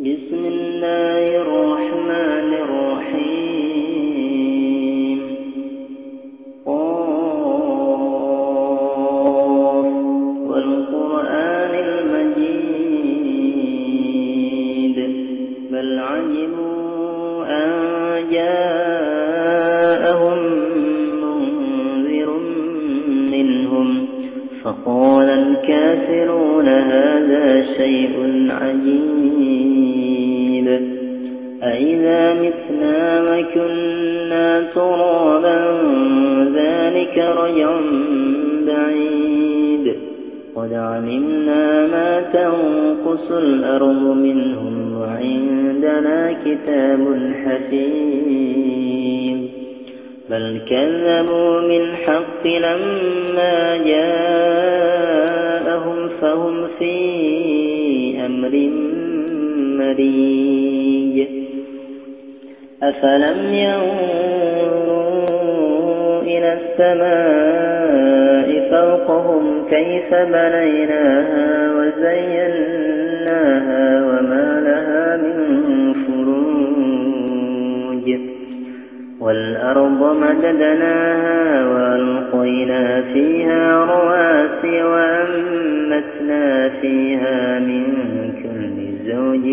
بسم الله الرحمن الرحيم. قاف والقرآن المجيد بل عجبوا أن جاءهم منذر منهم فقال الكافرون هذا شيء عجيب أإذا متنا وكنا ترابا ذلك رجع بعيد قد علمنا ما تنقص الأرض منهم وعندنا كتاب حفيظ بل كذبوا بالحق لما جاءهم فهم في أمر مريج أفلم ينظروا إلى السماء فوقهم كيف بنيناها وزيناها وما لها من فروج والأرض مددناها وألقينا فيها رواسي وأنبتنا فيها من كل زوج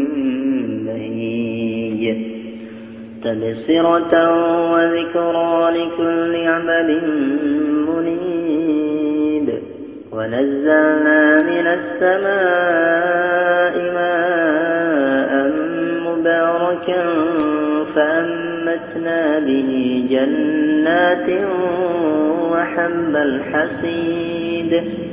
بهيج تبصرة وذكرى لكل عبد منيب ونزلنا من السماء ماء مباركا فأنبتنا به جنات وحب الحصيد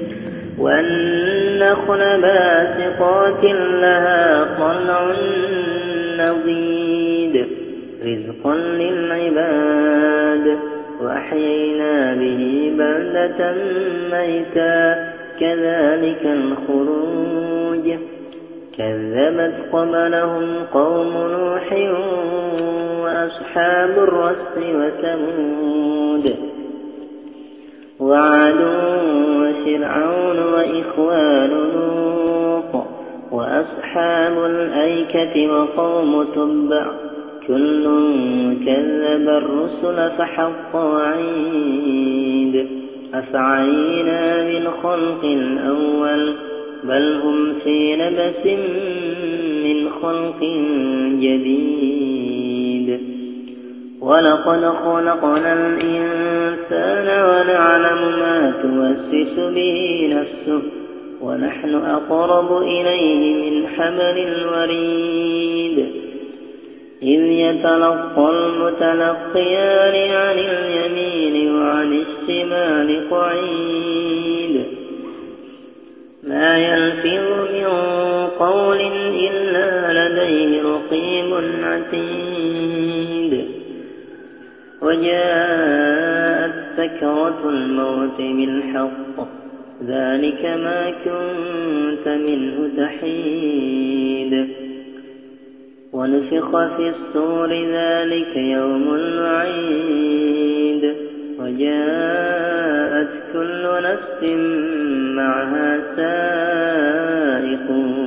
والنخل باسقات لها طلع نضيد رزقا للعباد وأحيينا به بلدة ميتا كذلك الخروج كذبت قبلهم قوم نوح وأصحاب الرس وثمود وعاد وفرعون وإخوان لوط وأصحاب الأيكة وقوم تبع كل كذب الرسل فحق وعيد أفعينا بالخلق الأول بل هم في لبس من خلق جديد ولقد خلقنا الإنسان ونعلم ما توسوس به نفسه ونحن أقرب إليه من حبل الوريد إذ يتلقى المتلقيان عن اليمين وعن الشمال قعيد ما يلفظ من قول إلا لديه رقيب عتيد وجاءت سكرة الموت بالحق ذلك ما كنت منه تحيد ونفخ في الصور ذلك يوم الوعيد وجاءت كل نفس معها سائق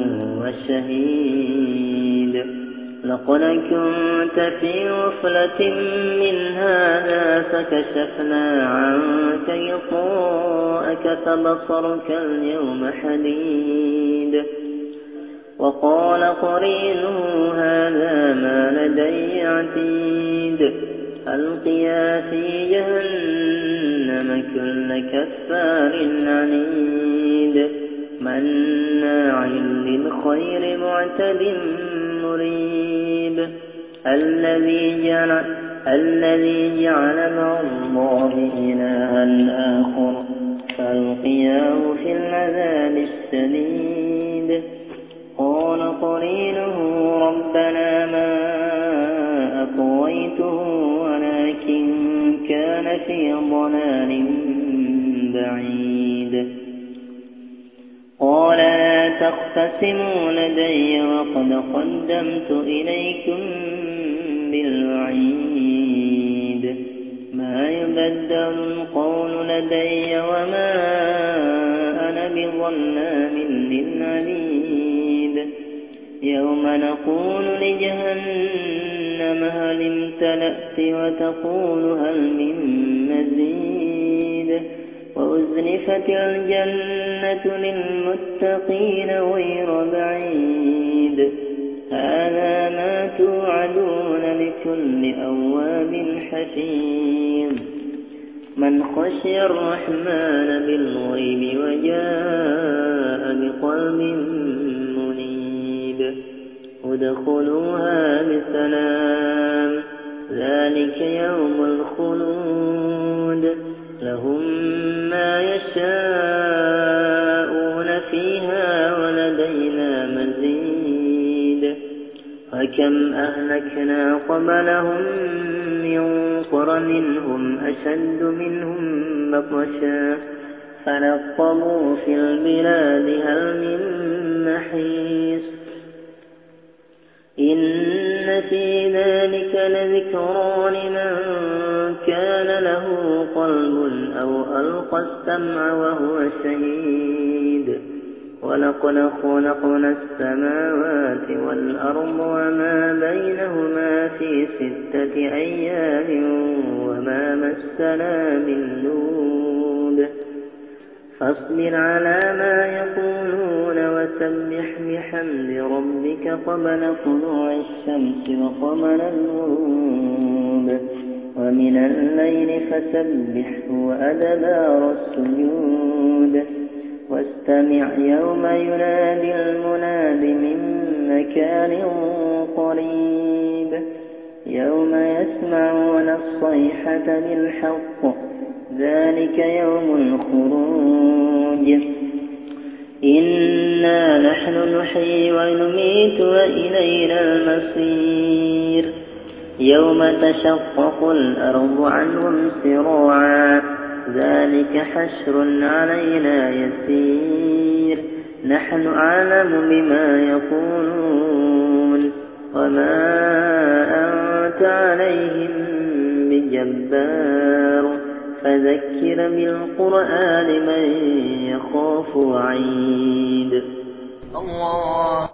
وشهيد لقد كنت في غفلة من هذا فكشفنا عنك غطاءك فبصرك اليوم حديد وقال قرينه هذا ما لدي عتيد ألقيا في جهنم كل كفار عنيد مناع للخير معتد مريب الذي جعل مع الله إلها آخر فألقياه في العذاب الشديد قال قرينه ربنا ما أطويته ولكن كان في ضلال بعيد قال لا تختصموا لدي وقد قدمت إليكم بالوعيد ما يبدل القول لدي وما أنا بظلام للعبيد يوم نقول لجهنم هل امتلأت وتقول هل من مزيد وأزلفت الجنة للمتقين غير بعيد هذا ما توعدون لكل أواب حفيظ من خشي الرحمن بالغيب وجاء بقلب منيب ادخلوها بسلام ذلك يوم الخلود لهم ما يشاءون فيها ولدينا مزيد وكم أهلكنا قبلهم من قرن هم أشد منهم بطشا فنقبوا في البلاد هل من محيص إن في ذلك لذكرى لمن كان له قلب أو ألقى السمع وهو شهيد ولقد خلقنا السماوات والأرض وما بينهما في 6 أيام وما مسنا من لغوب فاصبر على ما يقولون وسبح بحمد ربك قبل طلوع الشمس وقبل الغروب ومن الليل فسبحه وأدبار السجود واستمع يوم ينادي المناد من مكان قريب يوم يسمعون الصيحة بالحق ذلك يوم الخروج إنا نحن نحيي ونميت وإلينا المصير يوم تشقق الأرض عنهم سراعا ذلك حشر علينا يسير نحن أعلم بما يقولون وما أنت عليهم بجبار فذكر بالقرآن من يخاف وعيد الله